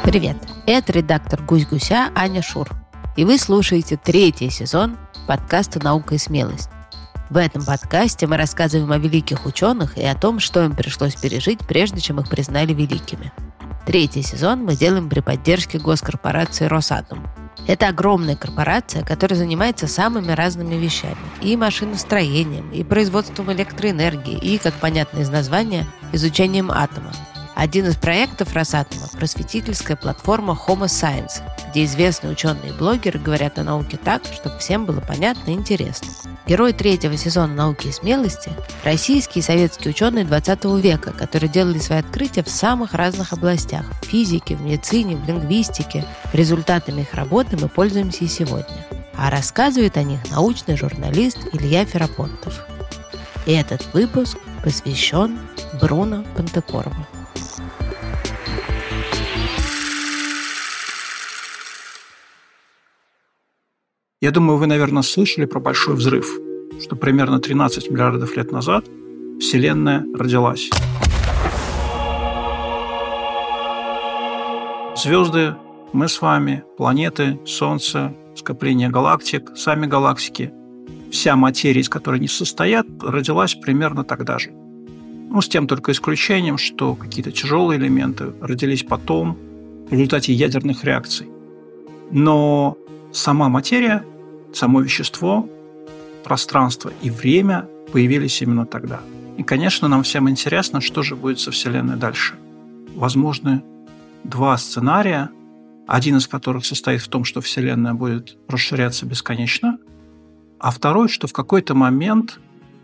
Привет, это редактор «Гусь-гуся» Аня Шур. И вы слушаете 3-й сезон подкаста «Наука и смелость». В этом подкасте мы рассказываем о великих ученых и о том, что им пришлось пережить, прежде чем их признали великими. 3-й сезон мы делаем при поддержке госкорпорации «Росатом». Это огромная корпорация, которая занимается самыми разными вещами. И машиностроением, и производством электроэнергии, и, как понятно из названия, изучением атома. Один из проектов Росатома – просветительская платформа Homo Science, где известные ученые и блогеры говорят о науке так, чтобы всем было понятно и интересно. Герой 3-го сезона «Науки и смелости» – российские и советские ученые 20 века, которые делали свои открытия в самых разных областях – в физике, в медицине, в лингвистике. Результатами их работы мы пользуемся и сегодня. А рассказывает о них научный журналист Илья Ферапонтов. И этот выпуск посвящен Бруно Понтекорво. Я думаю, вы, наверное, слышали про Большой взрыв, что примерно 13 миллиардов лет назад Вселенная родилась. Звезды, мы с вами, планеты, Солнце, скопление галактик, сами галактики, вся материя, из которой они состоят, родилась примерно тогда же. С тем только исключением, что какие-то тяжелые элементы родились потом в результате ядерных реакций. Но сама материя, само вещество, пространство и время появились именно тогда. И, конечно, нам всем интересно, что же будет со Вселенной дальше. Возможны два сценария, один из которых состоит в том, что Вселенная будет расширяться бесконечно, а второй, что в какой-то момент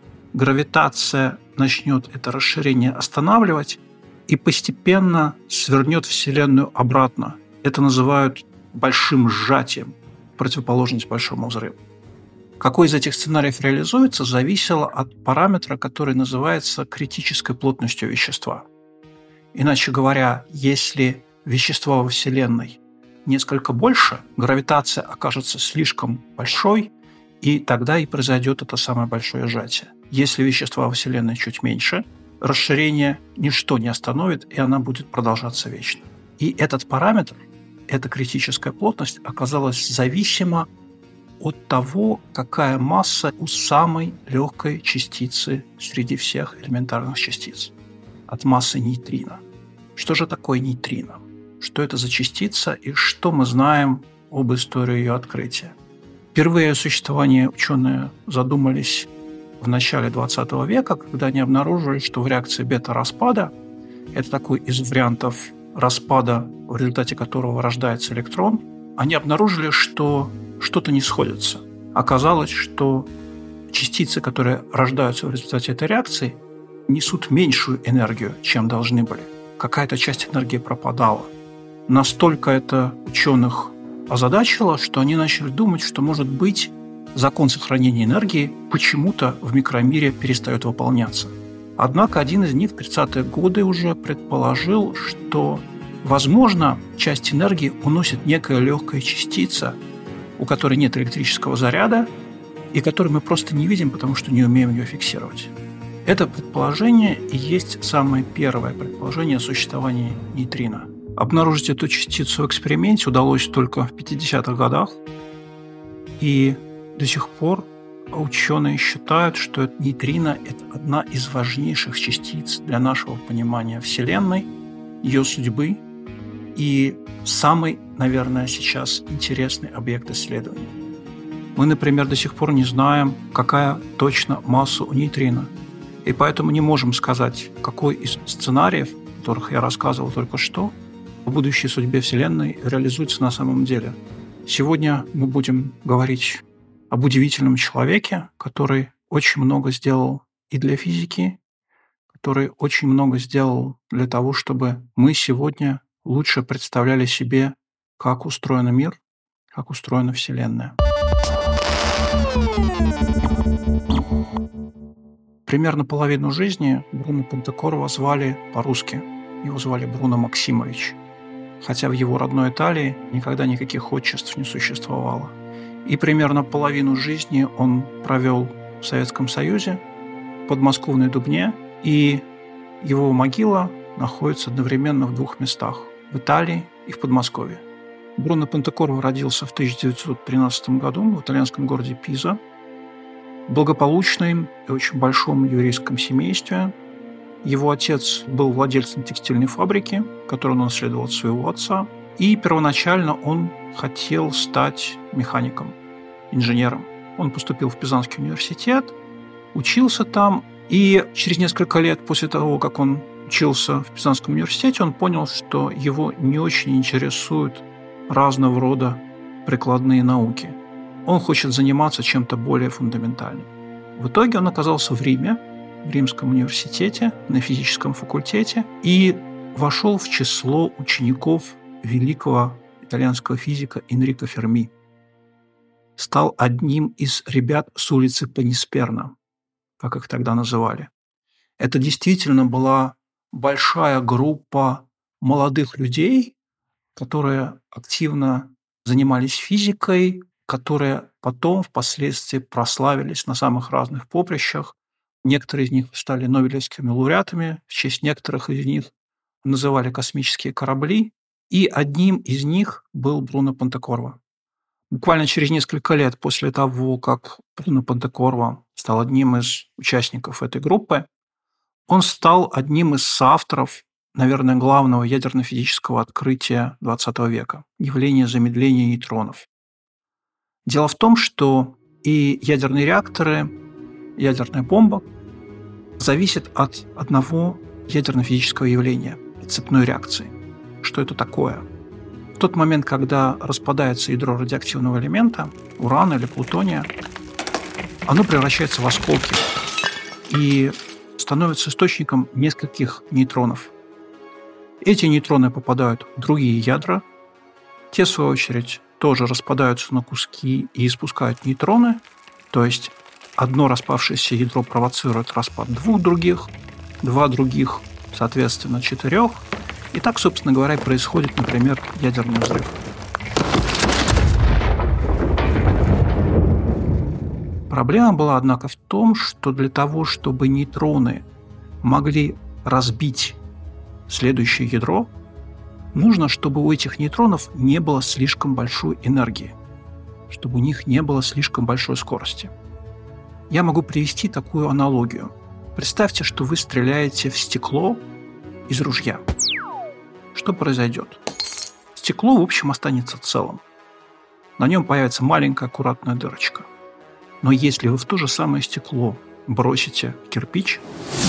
гравитация начнет это расширение останавливать и постепенно свернет Вселенную обратно. Это называют большим сжатием, противоположность Большому взрыву. Какой из этих сценариев реализуется, зависело от параметра, который называется критической плотностью вещества. Иначе говоря, если вещества во Вселенной несколько больше, гравитация окажется слишком большой, и тогда и произойдет это самое большое сжатие. Если вещества во Вселенной чуть меньше, расширение ничто не остановит, и она будет продолжаться вечно. И этот параметр, эта критическая плотность, оказалась зависима от того, какая масса у самой легкой частицы среди всех элементарных частиц, от массы нейтрино. Что же такое нейтрино? Что это за частица и что мы знаем об истории ее открытия? Впервые о существовании ученые задумались в начале 20 века, когда они обнаружили, что в реакции бета-распада, это такой из вариантов распада, в результате которого рождается электрон, они обнаружили, что что-то не сходится. Оказалось, что частицы, которые рождаются в результате этой реакции, несут меньшую энергию, чем должны были. Какая-то часть энергии пропадала. Настолько это ученых озадачило, что они начали думать, что, может быть, закон сохранения энергии почему-то в микромире перестает выполняться. Однако один из них в 30-е годы уже предположил, что, возможно, часть энергии уносит некая легкая частица, у которой нет электрического заряда, и которую мы просто не видим, потому что не умеем ее фиксировать. Это предположение и есть самое первое предположение о существовании нейтрино. Обнаружить эту частицу в эксперименте удалось только в 50-х годах, и до сих пор ученые считают, что нейтрино – это одна из важнейших частиц для нашего понимания Вселенной, ее судьбы и самый, наверное, сейчас интересный объект исследования. Мы, например, до сих пор не знаем, какая точно масса у нейтрино, и поэтому не можем сказать, какой из сценариев, о которых я рассказывал только что, в будущей судьбе Вселенной реализуется на самом деле. Сегодня мы будем говорить об удивительном человеке, который очень много сделал и для физики, который очень много сделал для того, чтобы мы сегодня лучше представляли себе, как устроен мир, как устроена Вселенная. Примерно половину жизни Бруно Понтекорво звали по-русски. Его звали Бруно Максимович, хотя в его родной Италии никогда никаких отчеств не существовало. И примерно половину жизни он провел в Советском Союзе, в подмосковной Дубне, и его могила находится одновременно в двух местах – в Италии и в Подмосковье. Бруно Понтекорво родился в 1913 году в итальянском городе Пиза, в благополучном и очень большом еврейском семействе. Его отец был владельцем текстильной фабрики, которую он наследовал от своего отца. И первоначально он хотел стать механиком, инженером. Он поступил в Пизанский университет, учился там, и через несколько лет после того, как он учился в Пизанском университете, он понял, что его не очень интересуют разного рода прикладные науки. Он хочет заниматься чем-то более фундаментальным. В итоге он оказался в Риме, в Римском университете, на физическом факультете, и вошел в число учеников великого итальянского физика Энрико Ферми. Стал одним из ребят с улицы Панисперна, как их тогда называли. Это действительно была большая группа молодых людей, которые активно занимались физикой, которые потом впоследствии прославились на самых разных поприщах. Некоторые из них стали нобелевскими лауреатами, в честь некоторых из них называли космические корабли, и одним из них был Бруно Понтекорво. Буквально через несколько лет после того, как Бруно Понтекорво стал одним из участников этой группы, он стал одним из соавторов, наверное, главного ядерно-физического открытия XX века – явления замедления нейтронов. Дело в том, что и ядерные реакторы, ядерная бомба зависят от одного ядерно-физического явления – цепной реакции. Что это такое? В тот момент, когда распадается ядро радиоактивного элемента, урана или плутония, оно превращается в осколки и становится источником нескольких нейтронов. Эти нейтроны попадают в другие ядра, те, в свою очередь, тоже распадаются на куски и испускают нейтроны, то есть одно распавшееся ядро провоцирует распад двух других, два других, соответственно, четырех, и так, собственно говоря, происходит, например, ядерный взрыв. Проблема была, однако, в том, что для того, чтобы нейтроны могли разбить следующее ядро, нужно, чтобы у этих нейтронов не было слишком большой энергии, чтобы у них не было слишком большой скорости. Я могу привести такую аналогию. Представьте, что вы стреляете в стекло из ружья. Что произойдет? Стекло, в общем, останется целым. На нем появится маленькая аккуратная дырочка. Но если вы в то же самое стекло бросите кирпич,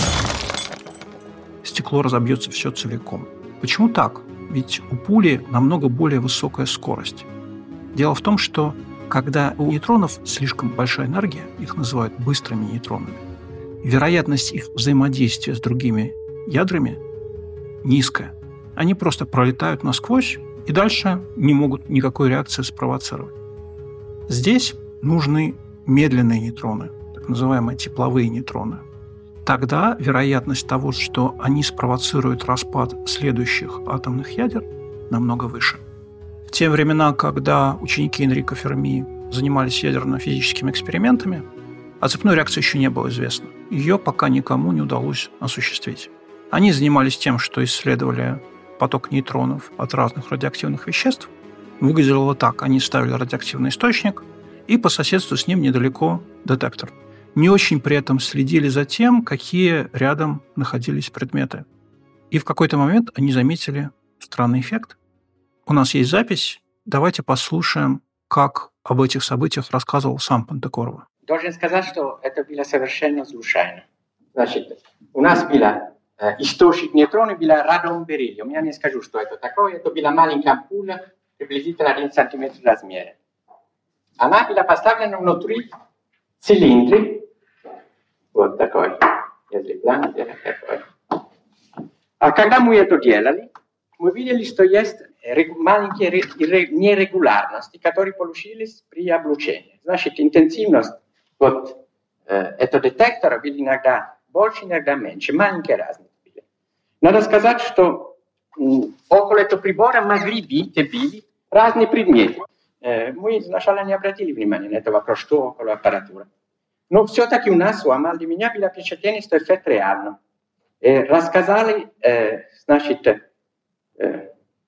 стекло разобьется все целиком. Почему так? Ведь у пули намного более высокая скорость. Дело в том, что когда у нейтронов слишком большая энергия, их называют быстрыми нейтронами, вероятность их взаимодействия с другими ядрами низкая. Они просто пролетают насквозь и дальше не могут никакой реакции спровоцировать. Здесь нужны медленные нейтроны, так называемые тепловые нейтроны. Тогда вероятность того, что они спровоцируют распад следующих атомных ядер, намного выше. В те времена, когда ученики Энрико Ферми занимались ядерно-физическими экспериментами, о цепной реакции еще не было известно. Ее пока никому не удалось осуществить. Они занимались тем, что исследовали поток нейтронов от разных радиоактивных веществ. Выглядело так. Они ставили радиоактивный источник и по соседству с ним недалеко детектор. Не очень при этом следили за тем, какие рядом находились предметы. И в какой-то момент они заметили странный эффект. У нас есть запись. Давайте послушаем, как об этих событиях рассказывал сам Понтекорво. Должен сказать, что это было совершенно случайно. Значит, у нас было источник нейтронов, было радон бериллиум. Я не скажу, что это такое. Это была маленькая ампула, приблизительно 1 сантиметр размера. Она была поставлена внутри цилиндра. Вот такой. Если план, такой. А когда мы это делали, мы видели, что есть маленькие нерегулярности, которые получились при облучении. Значит, интенсивность вот этого детектора была иногда больше, иногда меньше, маленькие разницы были. Надо сказать, что около этого прибора могли быть разные предметы. Мы сначала не обратили внимания на этот вопрос, что около аппаратуры. Но все-таки у нас, у Амаль, для меня было впечатление, что эффект реальный. Рассказали, значит,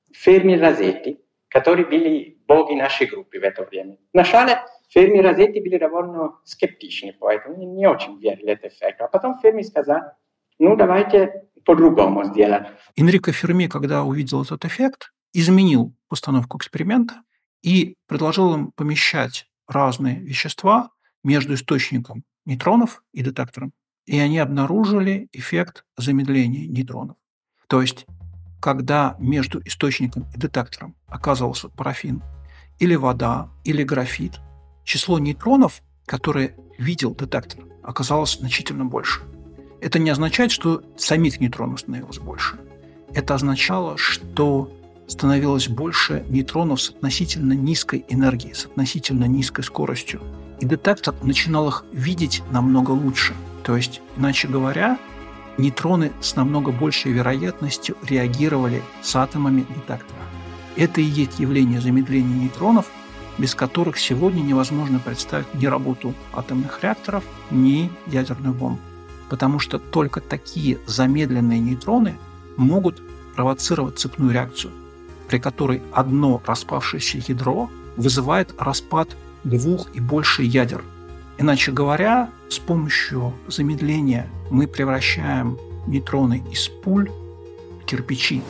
Fermi Rasetti, которые были боги нашей группы в это время. Вначале Fermi Rasetti были довольно скептичны, поэтому не очень верили в этот эффект. А потом Fermi сказал, давайте по-другому сделать. Энрико Ферми, когда увидел этот эффект, изменил постановку эксперимента и предложил им помещать разные вещества между источником нейтронов и детектором. И они обнаружили эффект замедления нейтронов. То есть, когда между источником и детектором оказывался парафин или вода, или графит, число нейтронов, которые видел детектор, оказалось значительно больше. Это не означает, что самих нейтронов становилось больше. Это означало, что становилось больше нейтронов с относительно низкой энергией, с относительно низкой скоростью. И детектор начинал их видеть намного лучше. То есть, иначе говоря, нейтроны с намного большей вероятностью реагировали с атомами детектора. Это и есть явление замедления нейтронов, без которых сегодня невозможно представить ни работу атомных реакторов, ни ядерную бомбу. Потому что только такие замедленные нейтроны могут провоцировать цепную реакцию, при которой одно распавшееся ядро вызывает распад двух и больше ядер. Иначе говоря, с помощью замедления мы превращаем нейтроны из пуль в кирпичи.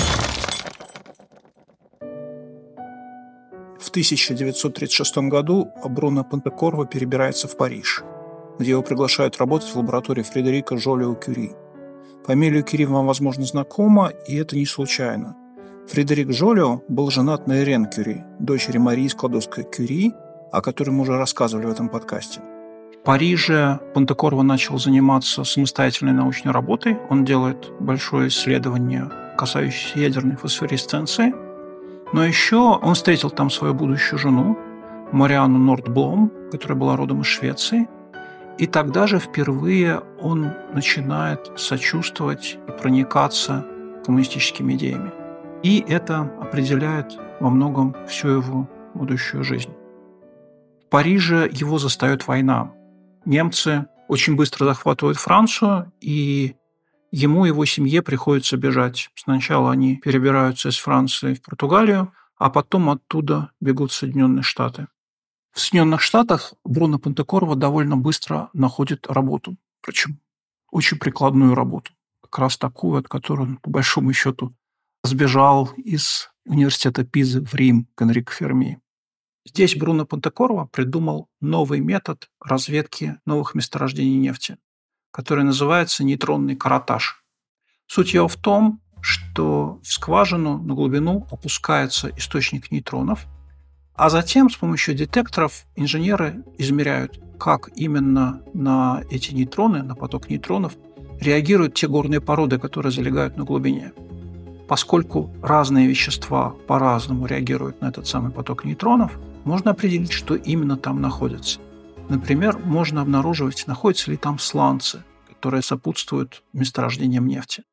В 1936 году Бруно Понтекорво перебирается в Париж, где его приглашают работать в лаборатории Фредерика Жолио-Кюри. Фамилия Кюри вам, возможно, знакома, и это не случайно. Фредерик Жолио был женат на Ирен Кюри, дочери Марии Складовской-Кюри, о которой мы уже рассказывали в этом подкасте. В Париже Понтекорво начал заниматься самостоятельной научной работой. Он делает большое исследование, касающееся ядерной фосфоресценции. Но еще он встретил там свою будущую жену, Марианну Нордблом, которая была родом из Швеции. И тогда же впервые он начинает сочувствовать и проникаться коммунистическими идеями. И это определяет во многом всю его будущую жизнь. В Париже его застает война. Немцы очень быстро захватывают Францию, и ему и его семье приходится бежать. Сначала они перебираются из Франции в Португалию, а потом оттуда бегут в Соединенные Штаты. В Соединенных Штатах Бруно Понтекорво довольно быстро находит работу, причем очень прикладную работу, как раз такую, от которой он, по большому счету, сбежал из университета Пизы в Рим к Энрико Ферми. Здесь Бруно Понтекорво придумал новый метод разведки новых месторождений нефти, который называется нейтронный каротаж. Суть его в том, что в скважину на глубину опускается источник нейтронов, а затем с помощью детекторов инженеры измеряют, как именно на эти нейтроны, на поток нейтронов, реагируют те горные породы, которые залегают на глубине. Поскольку разные вещества по-разному реагируют на этот самый поток нейтронов, можно определить, что именно там находится. Например, можно обнаруживать, находятся ли там сланцы, которые сопутствуют месторождениям нефти.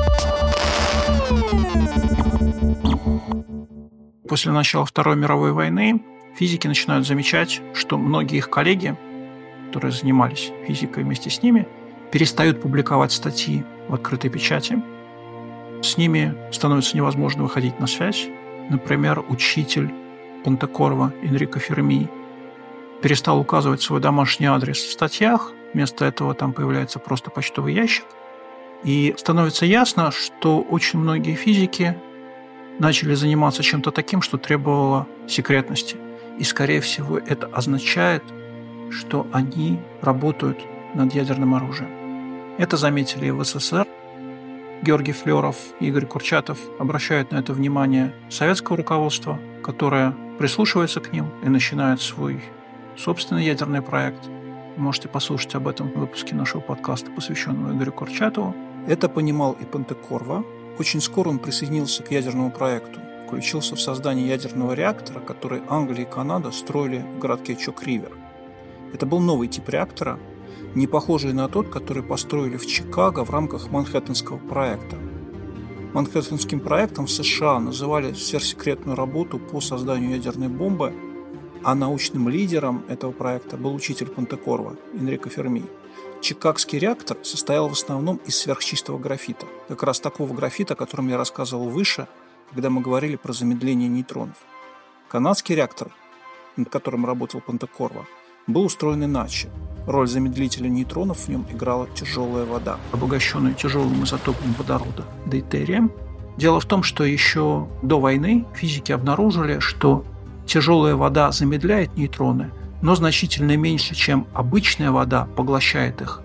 После начала Второй мировой войны физики начинают замечать, что многие их коллеги, которые занимались физикой вместе с ними, перестают публиковать статьи в открытой печати. С ними становится невозможно выходить на связь. Например, учитель Понтекорво Энрико Ферми перестал указывать свой домашний адрес в статьях, вместо этого там появляется просто почтовый ящик. И становится ясно, что очень многие физики начали заниматься чем-то таким, что требовало секретности. И, скорее всего, это означает, что они работают над ядерным оружием. Это заметили и в СССР. Георгий Флёров и Игорь Курчатов обращают на это внимание советского руководства, которое прислушивается к ним и начинает свой собственный ядерный проект. Вы можете послушать об этом в выпуске нашего подкаста, посвященного Игорю Курчатову. Это понимал и Понтекорво. Очень скоро он присоединился к ядерному проекту, включился в создание ядерного реактора, который Англия и Канада строили в городке Чок-Ривер. Это был новый тип реактора, не похожий на тот, который построили в Чикаго в рамках Манхэттенского проекта. Манхэттенским проектом в США называли сверхсекретную работу по созданию ядерной бомбы, а научным лидером этого проекта был учитель Понтекорво Энрико Ферми. Чикагский реактор состоял в основном из сверхчистого графита. Как раз такого графита, о котором я рассказывал выше, когда мы говорили про замедление нейтронов. Канадский реактор, над которым работал Понтекорво, был устроен иначе. Роль замедлителя нейтронов в нем играла тяжелая вода, обогащенная тяжелым изотопом водорода – дейтерием. Дело в том, что еще до войны физики обнаружили, что тяжелая вода замедляет нейтроны, но значительно меньше, чем обычная вода, поглощает их.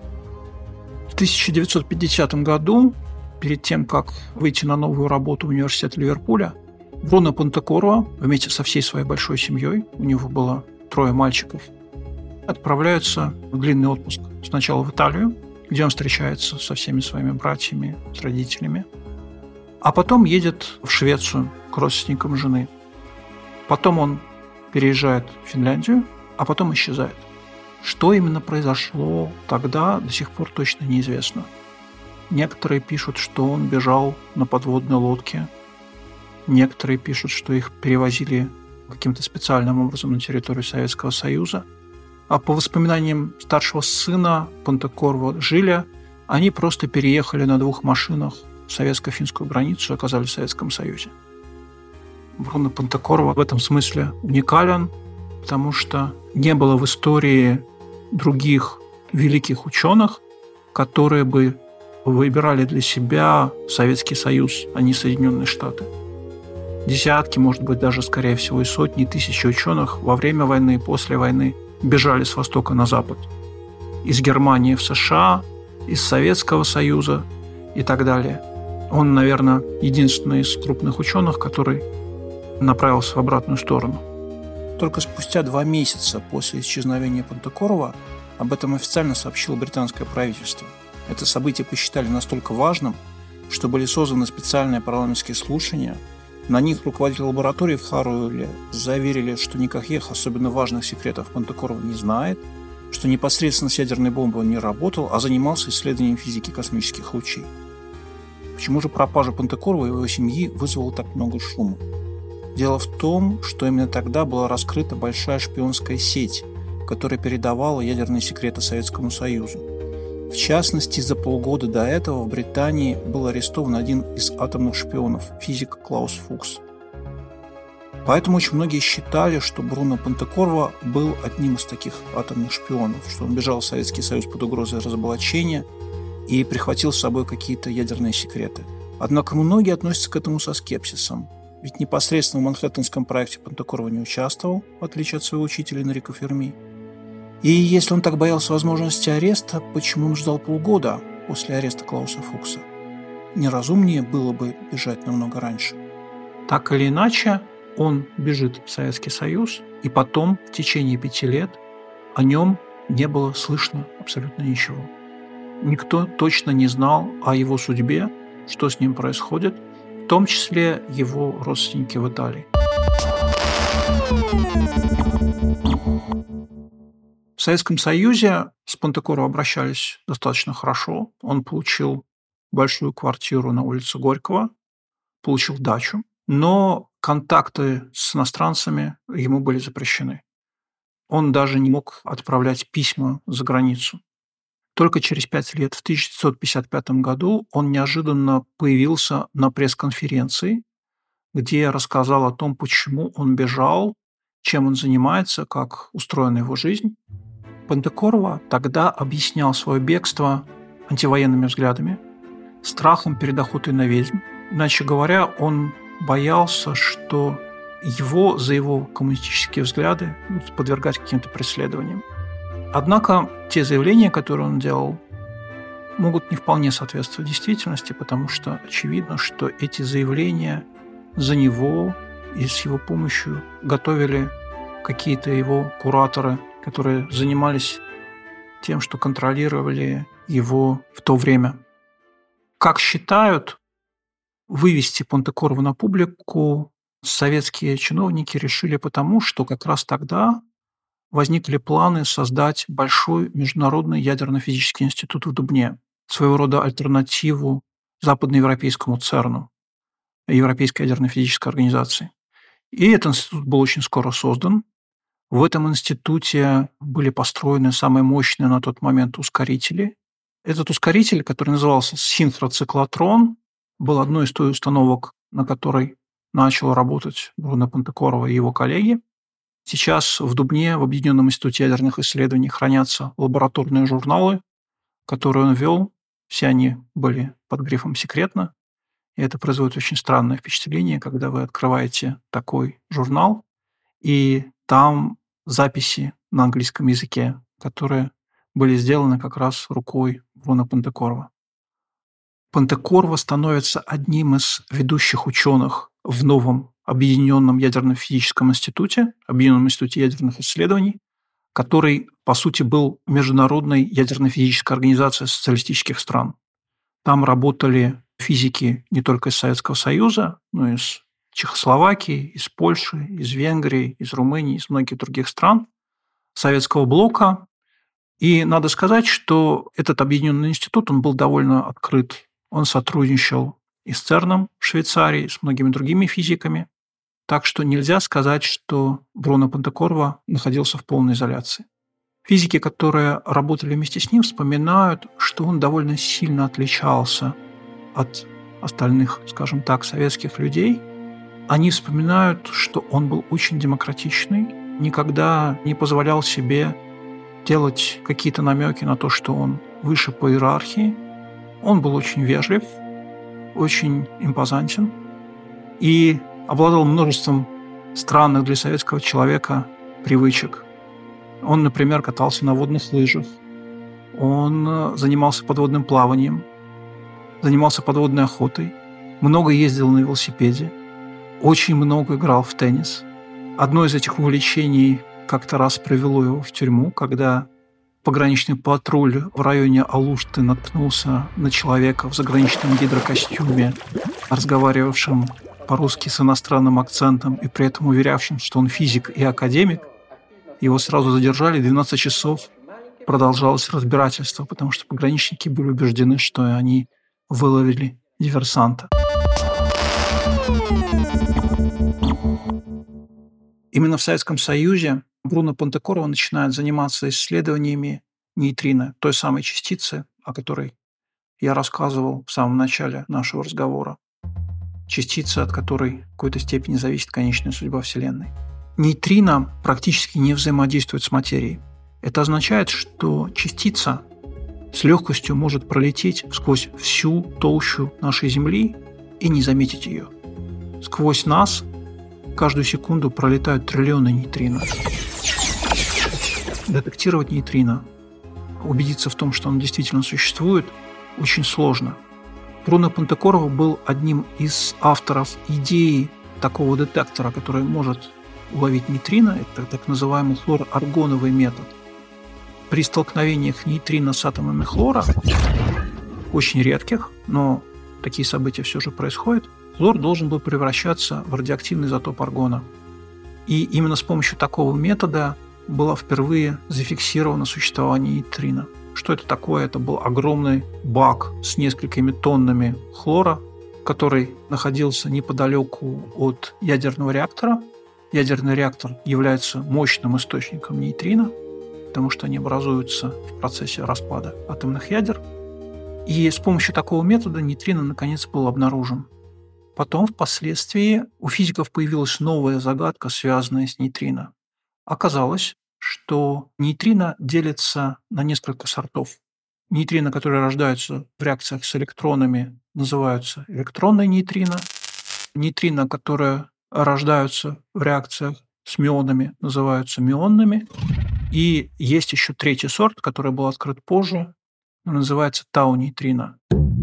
В 1950 году, перед тем, как выйти на новую работу в университет Ливерпуля, Бруно Понтекорво вместе со всей своей большой семьей, у него было 3 мальчиков, отправляются в длинный отпуск. Сначала в Италию, где он встречается со всеми своими братьями, с родителями, а потом едет в Швецию к родственникам жены. Потом он переезжает в Финляндию, а потом исчезает. Что именно произошло тогда, до сих пор точно неизвестно. Некоторые пишут, что он бежал на подводной лодке. Некоторые пишут, что их перевозили каким-то специальным образом на территорию Советского Союза. А по воспоминаниям старшего сына Понтекорво Жиля, они просто переехали на 2 машинах советско-финскую границу и оказались в Советском Союзе. Бруно Понтекорво в этом смысле уникален, потому что не было в истории других великих ученых, которые бы выбирали для себя Советский Союз, а не Соединенные Штаты. Десятки, может быть, даже, скорее всего, и сотни тысяч ученых во время войны и после войны бежали с востока на запад. Из Германии в США, из Советского Союза и так далее. Он, наверное, единственный из крупных ученых, который направился в обратную сторону. Только спустя 2 месяца после исчезновения Понтекорво об этом официально сообщило британское правительство. Это событие посчитали настолько важным, что были созданы специальные парламентские слушания. На них руководители лаборатории в Харуэле заверили, что никаких особенно важных секретов Понтекорво не знает, что непосредственно с ядерной бомбой он не работал, а занимался исследованием физики космических лучей. Почему же пропажа Понтекорво и его семьи вызвала так много шума? Дело в том, что именно тогда была раскрыта большая шпионская сеть, которая передавала ядерные секреты Советскому Союзу. В частности, за полгода до этого в Британии был арестован один из атомных шпионов, физик Клаус Фукс. Поэтому очень многие считали, что Бруно Понтекорво был одним из таких атомных шпионов, что он бежал в Советский Союз под угрозой разоблачения и прихватил с собой какие-то ядерные секреты. Однако многие относятся к этому со скепсисом, ведь непосредственно в Манхэттенском проекте Понтекорво не участвовал, в отличие от своего учителя Энрико Ферми. И если он так боялся возможности ареста, почему он ждал полгода после ареста Клауса Фукса? Неразумнее было бы бежать намного раньше. Так или иначе, он бежит в Советский Союз, и потом, в течение 5 лет, о нем не было слышно абсолютно ничего. Никто точно не знал о его судьбе, что с ним происходит, в том числе его родственники в Италии. В Советском Союзе с Понтекорво обращались достаточно хорошо. Он получил большую квартиру на улице Горького, получил дачу, но контакты с иностранцами ему были запрещены. Он даже не мог отправлять письма за границу. Только через 5 лет, в 1955 году, он неожиданно появился на пресс-конференции, где рассказал о том, почему он бежал, чем он занимается, как устроена его жизнь. Понтекорво тогда объяснял свое бегство антивоенными взглядами, страхом перед охотой на ведьм. Иначе говоря, он боялся, что его за его коммунистические взгляды будут подвергать каким-то преследованиям. Однако те заявления, которые он делал, могут не вполне соответствовать действительности, потому что очевидно, что эти заявления за него и с его помощью готовили какие-то его кураторы, которые занимались тем, что контролировали его в то время. Как считают, вывести Понтекорво на публику советские чиновники решили потому, что как раз тогда возникли планы создать большой международный ядерно-физический институт в Дубне, своего рода альтернативу западноевропейскому ЦЕРНу, Европейской ядерно-физической организации. И этот институт был очень скоро создан. В этом институте были построены самые мощные на тот момент ускорители. Этот ускоритель, который назывался синхроциклотрон, был одной из той установок, на которой начал работать Бруно Понтекорво и его коллеги. Сейчас в Дубне, в Объединенном институте ядерных исследований, хранятся лабораторные журналы, которые он вел. Все они были под грифом «секретно». И это производит очень странное впечатление, когда вы открываете такой журнал, и там записи на английском языке, которые были сделаны как раз рукой Бруно Понтекорво. Понтекорво становится одним из ведущих ученых в новом Объединенном ядерно-физическом институте, Объединенном институте ядерных исследований, который, по сути, был международной ядерно-физической организацией социалистических стран. Там работали физики не только из Советского Союза, но и из Чехословакии, из Польши, из Венгрии, из Румынии, из многих других стран Советского блока. И надо сказать, что этот объединенный институт, он был довольно открыт. Он сотрудничал и с ЦЕРНом в Швейцарии, и с многими другими физиками. Так что нельзя сказать, что Бруно Понтекорво находился в полной изоляции. Физики, которые работали вместе с ним, вспоминают, что он довольно сильно отличался от остальных, скажем так, советских людей. Они вспоминают, что он был очень демократичный, никогда не позволял себе делать какие-то намеки на то, что он выше по иерархии. Он был очень вежлив, очень импозантен и обладал множеством странных для советского человека привычек. Он, например, катался на водных лыжах, он занимался подводным плаванием, занимался подводной охотой, много ездил на велосипеде, очень много играл в теннис. Одно из этих увлечений как-то раз привело его в тюрьму, когда пограничный патруль в районе Алушты наткнулся на человека в заграничном гидрокостюме, разговаривавшем по-русски с иностранным акцентом и при этом уверявшим, что он физик и академик. Его сразу задержали, 12 часов продолжалось разбирательство, потому что пограничники были убеждены, что они выловили диверсанта. Именно в Советском Союзе Бруно Понтекорво начинает заниматься исследованиями нейтрино, той самой частицы, о которой я рассказывал в самом начале нашего разговора. Частица, от которой в какой-то степени зависит конечная судьба Вселенной. Нейтрино практически не взаимодействует с материей. Это означает, что частица с легкостью может пролететь сквозь всю толщу нашей Земли и не заметить ее. Сквозь нас каждую секунду пролетают триллионы нейтрино. Детектировать нейтрино, убедиться в том, что он действительно существует, очень сложно. Бруно Понтекорво был одним из авторов идеи такого детектора, который может уловить нейтрино. Это так называемый хлораргоновый метод. При столкновениях нейтрино с атомами хлора, очень редких, но такие события все же происходят, хлор должен был превращаться в радиоактивный изотоп аргона. И именно с помощью такого метода было впервые зафиксировано существование нейтрино. Что это такое? Это был огромный бак с несколькими тоннами хлора, который находился неподалеку от ядерного реактора. Ядерный реактор является мощным источником нейтрино, потому что они образуются в процессе распада атомных ядер. И с помощью такого метода нейтрино наконец был обнаружен. Потом, впоследствии, у физиков появилась новая загадка, связанная с нейтрино. Оказалось, что нейтрино делится на несколько сортов. Нейтрино, которые рождаются в реакциях с электронами, называются электронные нейтрино. Нейтрино, которые рождаются в реакциях с мионами, называются мионными. И есть еще третий сорт, который был открыт позже, называется тау-нейтрино.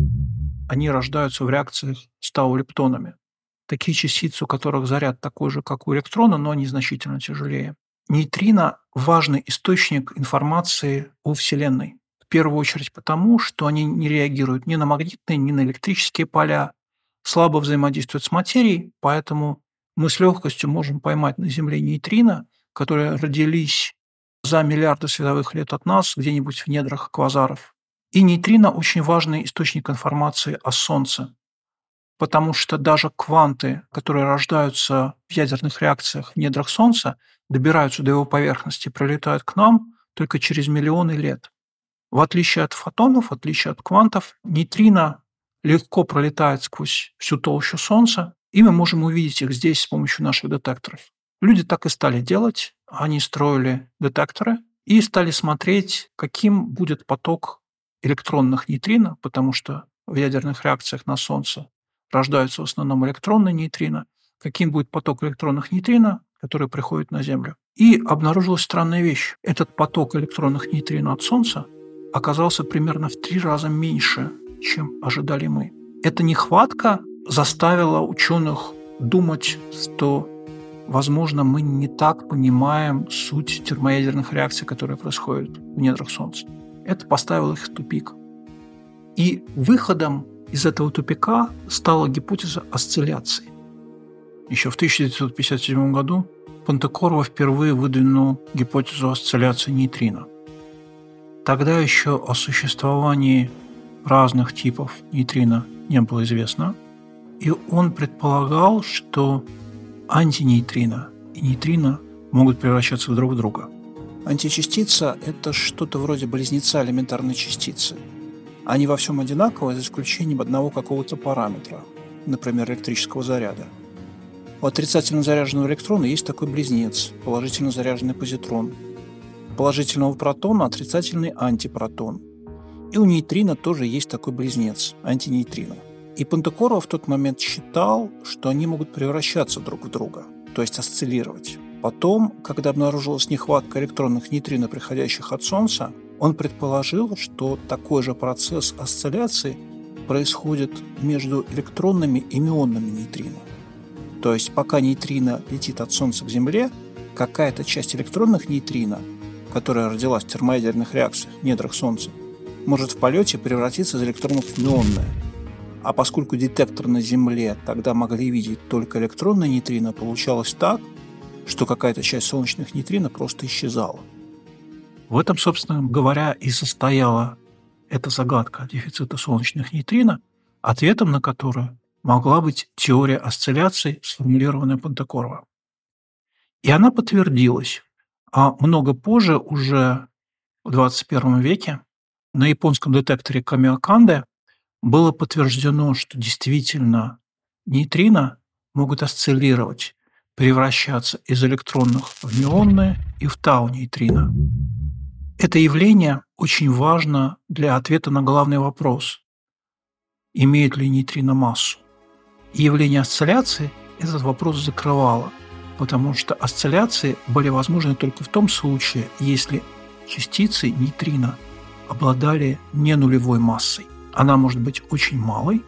Они рождаются в реакциях с тау-лептонами. Такие частицы, у которых заряд такой же, как у электрона, но они значительно тяжелее. Нейтрино – важный источник информации о Вселенной. В первую очередь потому, что они не реагируют ни на магнитные, ни на электрические поля, слабо взаимодействуют с материей, поэтому мы с легкостью можем поймать на Земле нейтрино, которые родились за миллиарды световых лет от нас, где-нибудь в недрах квазаров. И нейтрино – очень важный источник информации о Солнце, потому что даже кванты, которые рождаются в ядерных реакциях в недрах Солнца, добираются до его поверхности, прилетают к нам только через миллионы лет. В отличие от фотонов, в отличие от квантов, нейтрино легко пролетает сквозь всю толщу Солнца И мы можем увидеть их здесь с помощью наших детекторов. Люди так и стали делать. Они строили детекторы и стали смотреть, каким будет поток электронных нейтрино, потому что в ядерных реакциях на Солнце рождаются в основном электронные нейтрино, каким будет поток электронных нейтрино, которые приходят на Землю. И обнаружилась странная вещь. Этот поток электронных нейтрино от Солнца оказался примерно в 3 раза меньше, чем ожидали мы. Эта нехватка заставила ученых думать, что, возможно, мы не так понимаем суть термоядерных реакций, которые происходят в недрах Солнца. Это поставило их в тупик. И выходом из этого тупика стала гипотеза осцилляции. Еще в 1957 году Понтекорво впервые выдвинул гипотезу осцилляции нейтрино. Тогда еще о существовании разных типов нейтрино не было известно, и он предполагал, что антинейтрино и нейтрино могут превращаться друг в друга. Античастица – это что-то вроде близнеца элементарной частицы. Они во всем одинаковы, за исключением одного какого-то параметра, например, электрического заряда. У отрицательно заряженного электрона есть такой близнец – положительно заряженный позитрон. У положительного протона – отрицательный антипротон. И у нейтрино тоже есть такой близнец – антинейтрино. И Понтекорво в тот момент считал, что они могут превращаться друг в друга, то есть осциллировать. Потом, когда обнаружилась нехватка электронных нейтрино, приходящих от Солнца, он предположил, что такой же процесс осцилляции происходит между электронными и мюонными нейтрино. То есть пока нейтрино летит от Солнца к Земле, какая-то часть электронных нейтрино, которая родилась в термоядерных реакциях в недрах Солнца, может в полете превратиться из электронов в мюонное. А поскольку детекторы на Земле тогда могли видеть только электронные нейтрино, получалось так, что какая-то часть солнечных нейтрино просто исчезала. В этом, собственно говоря, и состояла эта загадка дефицита солнечных нейтрино, ответом на которую могла быть теория осцилляций, сформулированная Понтекорво. И она подтвердилась. А много позже, уже в 21 веке, на японском детекторе Камиоканде было подтверждено, что действительно нейтрино могут осциллировать, превращаться из электронных в мюонные и в тау-нейтрино. Это явление очень важно для ответа на главный вопрос – имеет ли нейтрино массу? И явление осцилляции этот вопрос закрывало, потому что осцилляции были возможны только в том случае, если частицы нейтрино обладали не нулевой массой. Она может быть очень малой,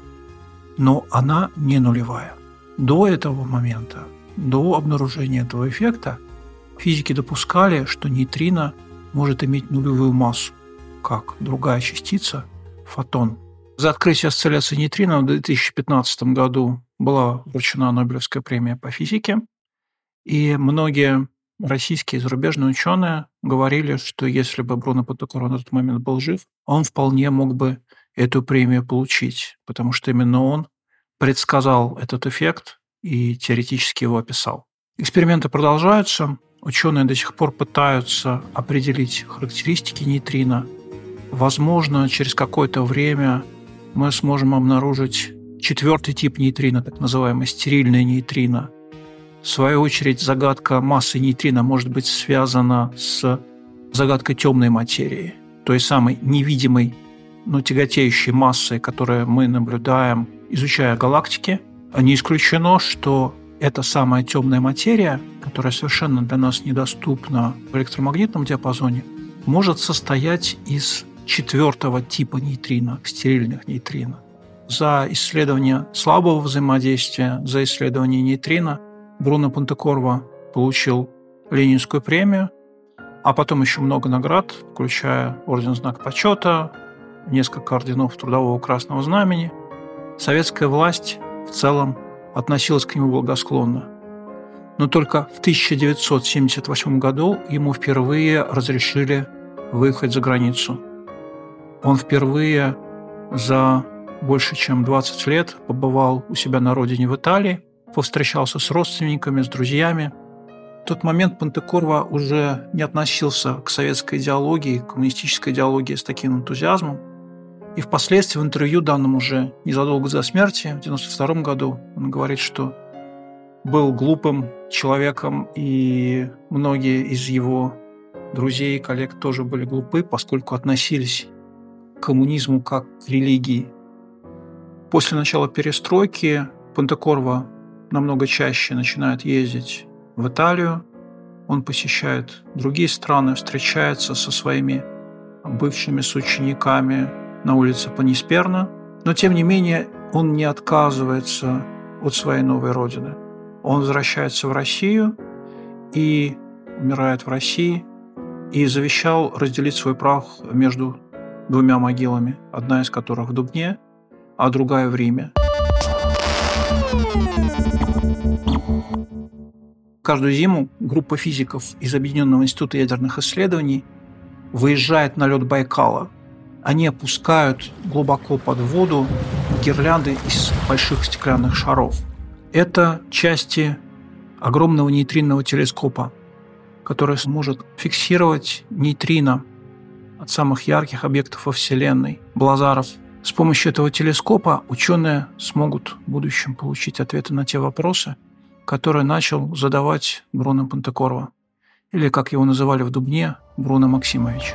но она не нулевая. До этого момента, до обнаружения этого эффекта, физики допускали, что нейтрино может иметь нулевую массу, как другая частица – фотон. За открытие осцилляции нейтрино в 2015 году была вручена Нобелевская премия по физике, и многие российские и зарубежные ученые говорили, что если бы Бруно Понтекорво на тот момент был жив, он вполне мог бы эту премию получить, потому что именно он предсказал этот эффект и теоретически его описал. Эксперименты продолжаются. Ученые до сих пор пытаются определить характеристики нейтрино. Возможно, через какое-то время мы сможем обнаружить 4-й тип нейтрино, так называемый стерильное нейтрино. В свою очередь, загадка массы нейтрино может быть связана с загадкой темной материи, той самой невидимой, но тяготеющей массой, которую мы наблюдаем, изучая галактики. Не исключено, что эта самая темная материя, которая совершенно для нас недоступна в электромагнитном диапазоне, может состоять из 4-го типа нейтрино, стерильных нейтрино. За исследование слабого взаимодействия, за исследование нейтрино Бруно Понтекорво получил Ленинскую премию, а потом еще много наград, включая орден Знак почета, несколько орденов Трудового Красного Знамени. Советская власть в целом относилась к нему благосклонно. Но только в 1978 году ему впервые разрешили выехать за границу. Он впервые за больше чем 20 лет побывал у себя на родине в Италии, повстречался с родственниками, с друзьями. В тот момент Понтекорво уже не относился к советской идеологии, к коммунистической идеологии с таким энтузиазмом. И впоследствии в интервью, данном уже незадолго до смерти, в 1992 году, он говорит, что был глупым человеком, и многие из его друзей и коллег тоже были глупы, поскольку относились к коммунизму как к религии. После начала перестройки Понтекорво намного чаще начинает ездить в Италию. Он посещает другие страны, встречается со своими бывшими соучениками на улице Панисперна. Но, тем не менее, он не отказывается от своей новой родины. Он возвращается в Россию и умирает в России, и завещал разделить свой прах между двумя могилами, одна из которых в Дубне, а другая в Риме. Каждую зиму группа физиков из Объединенного института ядерных исследований выезжает на лед Байкала. Они опускают глубоко под воду гирлянды из больших стеклянных шаров. Это части огромного нейтринного телескопа, который сможет фиксировать нейтрино от самых ярких объектов во Вселенной, блазаров. С помощью этого телескопа ученые смогут в будущем получить ответы на те вопросы, которые начал задавать Бруно Понтекорво, или, как его называли в Дубне, Бруно Максимович.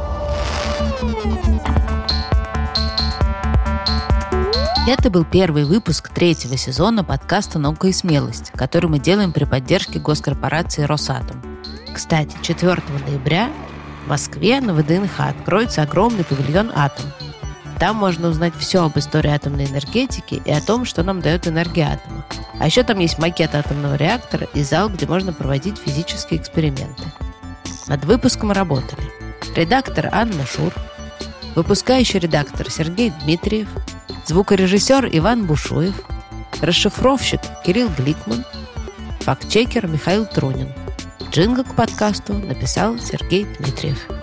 Это был первый выпуск 3-го сезона подкаста «Наука и смелость», который мы делаем при поддержке госкорпорации «Росатом». Кстати, 4 ноября в Москве на ВДНХ откроется огромный павильон «Атом». Там можно узнать все об истории атомной энергетики и о том, что нам дает энергия атома. А еще там есть макет атомного реактора и зал, где можно проводить физические эксперименты. Над выпуском работали редактор Анна Шур, выпускающий редактор Сергей Дмитриев, звукорежиссер Иван Бушуев, расшифровщик Кирилл Гликман, фактчекер Михаил Трунин. Джингл к подкасту написал Сергей Дмитриев.